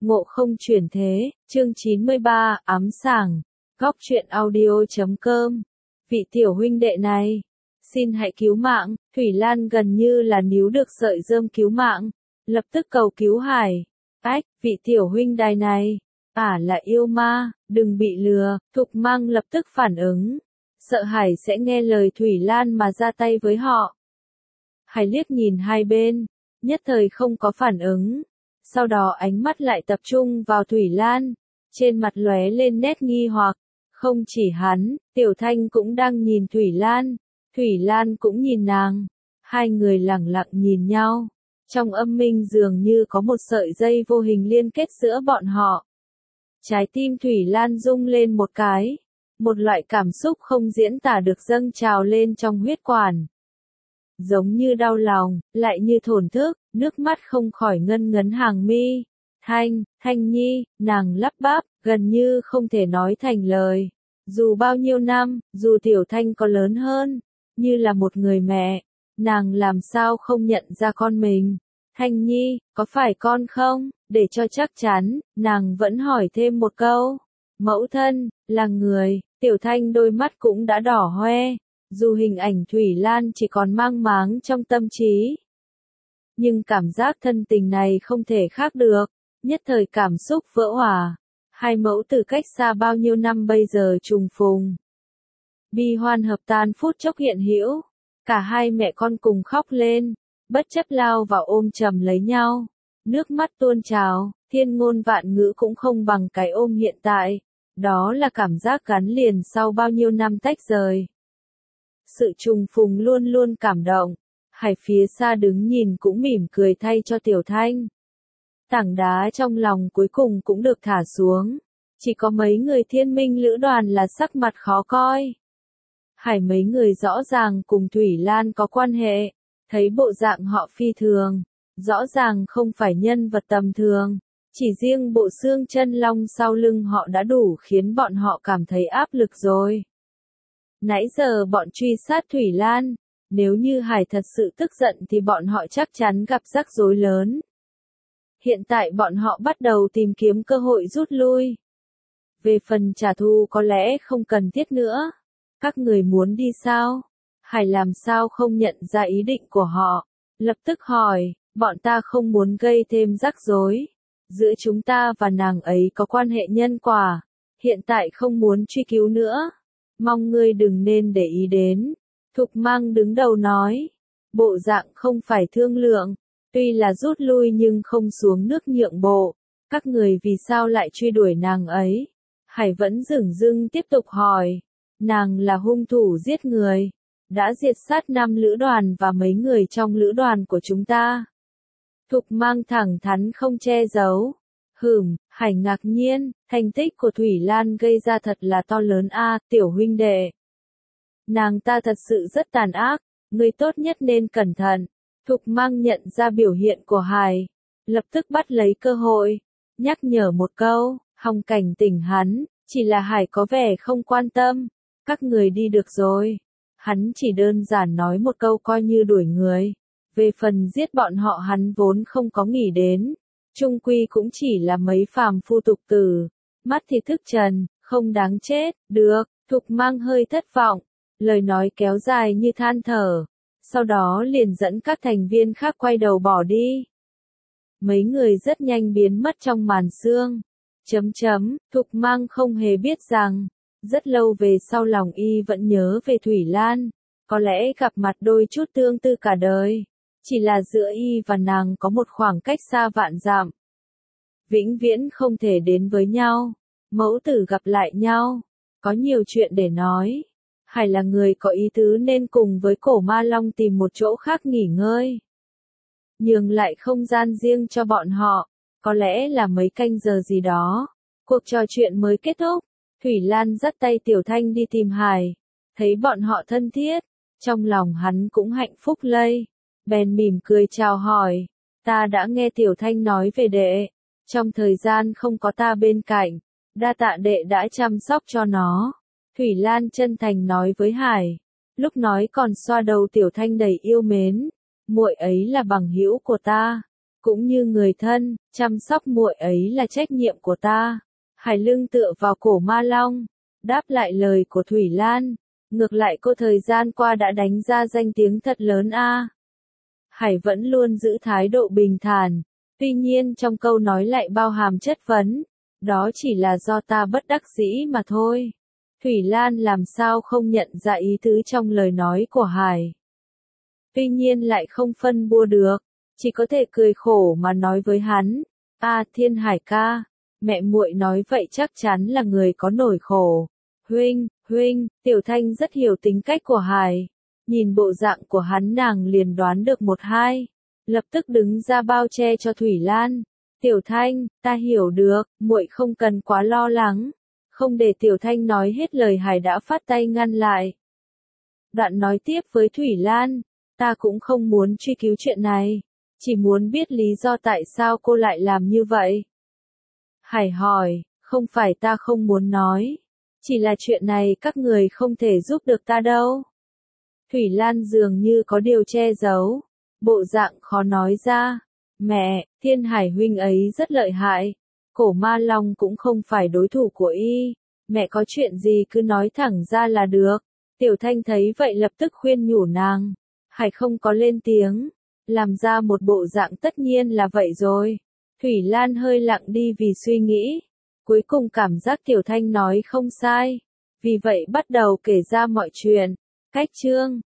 Ngộ không chuyển thế, chương 93, ám sảng, góc truyện audio.com. Vị tiểu huynh đệ này, xin hãy cứu mạng. Thủy Lan gần như là níu được sợi rơm cứu mạng, lập tức cầu cứu Hải. Ách, vị tiểu huynh đài này, là yêu ma, đừng bị lừa. Thục Mang lập tức phản ứng, sợ Hải sẽ nghe lời Thủy Lan mà ra tay với họ. Hải liếc nhìn hai bên, nhất thời không có phản ứng. Sau đó ánh mắt lại tập trung vào Thủy Lan, trên mặt lóe lên nét nghi hoặc. Không chỉ hắn, Tiểu Thanh cũng đang nhìn Thủy Lan, Thủy Lan cũng nhìn nàng. Hai người lẳng lặng nhìn nhau, trong âm minh dường như có một sợi dây vô hình liên kết giữa bọn họ. Trái tim Thủy Lan rung lên một cái, một loại cảm xúc không diễn tả được dâng trào lên trong huyết quản. Giống như đau lòng, lại như thổn thức, nước mắt không khỏi ngân ngấn hàng mi. Thanh Nhi, nàng lắp bắp, gần như không thể nói thành lời. Dù bao nhiêu năm, dù Tiểu Thanh có lớn hơn, như là một người mẹ, nàng làm sao không nhận ra con mình. Thanh Nhi, có phải con không? Để cho chắc chắn, nàng vẫn hỏi thêm một câu. Mẫu thân, là người. Tiểu Thanh đôi mắt cũng đã đỏ hoe. Dù hình ảnh Thủy Lan chỉ còn mang máng trong tâm trí, nhưng cảm giác thân tình này không thể khác được, nhất thời cảm xúc vỡ hòa. Hai mẫu từ cách xa bao nhiêu năm bây giờ trùng phùng. Bi hoan hợp tan phút chốc hiện hữu, cả hai mẹ con cùng khóc lên, bất chấp lao vào ôm chầm lấy nhau, nước mắt tuôn trào, thiên ngôn vạn ngữ cũng không bằng cái ôm hiện tại, đó là cảm giác gắn liền sau bao nhiêu năm tách rời. Sự trùng phùng luôn luôn cảm động, Hải phía xa đứng nhìn cũng mỉm cười thay cho Tiểu Thanh. Tảng đá trong lòng cuối cùng cũng được thả xuống, chỉ có mấy người Thiên Minh lữ đoàn là sắc mặt khó coi. Hải mấy người rõ ràng cùng Thủy Lan có quan hệ, thấy bộ dạng họ phi thường, rõ ràng không phải nhân vật tầm thường, chỉ riêng bộ xương chân long sau lưng họ đã đủ khiến bọn họ cảm thấy áp lực rồi. Nãy giờ bọn truy sát Thủy Lan, nếu như Hải thật sự tức giận thì bọn họ chắc chắn gặp rắc rối lớn. Hiện tại bọn họ bắt đầu tìm kiếm cơ hội rút lui. Về phần trả thù có lẽ không cần thiết nữa. Các người muốn đi sao? Hải làm sao không nhận ra ý định của họ, lập tức hỏi, bọn ta không muốn gây thêm rắc rối. Giữa chúng ta và nàng ấy có quan hệ nhân quả, hiện tại không muốn truy cứu nữa. Mong ngươi đừng nên để ý đến. Thục Mang đứng đầu nói, bộ dạng không phải thương lượng, tuy là rút lui nhưng không xuống nước nhượng bộ. Các người vì sao lại truy đuổi nàng ấy? Hải vẫn dửng dưng tiếp tục hỏi, nàng là hung thủ giết người, đã diệt sát 5 lữ đoàn và mấy người trong lữ đoàn của chúng ta. Thục Mang thẳng thắn không che giấu. Hải ngạc nhiên, thành tích của Thủy Lan gây ra thật là to lớn tiểu huynh đệ. Nàng ta thật sự rất tàn ác, người tốt nhất nên cẩn thận. Thục Mang nhận ra biểu hiện của Hải, lập tức bắt lấy cơ hội, nhắc nhở một câu, hòng cảnh tỉnh hắn, chỉ là Hải có vẻ không quan tâm. Các người đi được rồi. Hắn chỉ đơn giản nói một câu coi như đuổi người. Về phần giết bọn họ hắn vốn không có nghĩ đến. Chung quy cũng chỉ là mấy phàm phu tục tử, mắt thì thức trần, không đáng chết. Được, Thục Mang hơi thất vọng, lời nói kéo dài như than thở, sau đó liền dẫn các thành viên khác quay đầu bỏ đi. Mấy người rất nhanh biến mất trong màn sương. Thục Mang không hề biết rằng, rất lâu về sau lòng y vẫn nhớ về Thủy Lan, có lẽ gặp mặt đôi chút tương tư cả đời. Chỉ là giữa y và nàng có một khoảng cách xa vạn dặm. Vĩnh viễn không thể đến với nhau. Mẫu tử gặp lại nhau. Có nhiều chuyện để nói. Hải là người có ý tứ nên cùng với Cổ Ma Long tìm một chỗ khác nghỉ ngơi. Nhường lại không gian riêng cho bọn họ. Có lẽ là mấy canh giờ gì đó. Cuộc trò chuyện mới kết thúc. Thủy Lan dắt tay Tiểu Thanh đi tìm Hải. Thấy bọn họ thân thiết. Trong lòng hắn cũng hạnh phúc lây. Bèn mỉm cười chào hỏi, ta đã nghe Tiểu Thanh nói về đệ, trong thời gian không có ta bên cạnh, đa tạ đệ đã chăm sóc cho nó. Thủy Lan chân thành nói với Hải, lúc nói còn xoa đầu Tiểu Thanh đầy yêu mến, muội ấy là bằng hữu của ta, cũng như người thân, chăm sóc muội ấy là trách nhiệm của ta. Hải lưng tựa vào cổ Ma Long, đáp lại lời của Thủy Lan. Ngược lại cô thời gian qua đã đánh ra danh tiếng thật lớn a. Hải vẫn luôn giữ thái độ bình thản, tuy nhiên trong câu nói lại bao hàm chất vấn. Đó chỉ là do ta bất đắc dĩ mà thôi. Thủy Lan làm sao không nhận ra ý tứ trong lời nói của Hải. Tuy nhiên lại không phân bua được, chỉ có thể cười khổ mà nói với hắn. Thiên Hải ca, mẹ muội nói vậy chắc chắn là người có nỗi khổ. Huynh, Tiểu Thanh rất hiểu tính cách của Hải. Nhìn bộ dạng của hắn nàng liền đoán được một hai. Lập tức đứng ra bao che cho Thủy Lan. Tiểu Thanh, ta hiểu được, muội không cần quá lo lắng. Không để Tiểu Thanh nói hết lời Hải đã phát tay ngăn lại. Đoạn nói tiếp với Thủy Lan, ta cũng không muốn truy cứu chuyện này. Chỉ muốn biết lý do tại sao cô lại làm như vậy. Hải hỏi, không phải ta không muốn nói. Chỉ là chuyện này các người không thể giúp được ta đâu. Thủy Lan dường như có điều che giấu. Bộ dạng khó nói ra. Mẹ, Thiên Hải huynh ấy rất lợi hại. Cổ Ma Long cũng không phải đối thủ của y. Mẹ có chuyện gì cứ nói thẳng ra là được. Tiểu Thanh thấy vậy lập tức khuyên nhủ nàng. Hải không có lên tiếng. Làm ra một bộ dạng tất nhiên là vậy rồi. Thủy Lan hơi lặng đi vì suy nghĩ. Cuối cùng cảm giác Tiểu Thanh nói không sai. Vì vậy bắt đầu kể ra mọi chuyện. Cách chương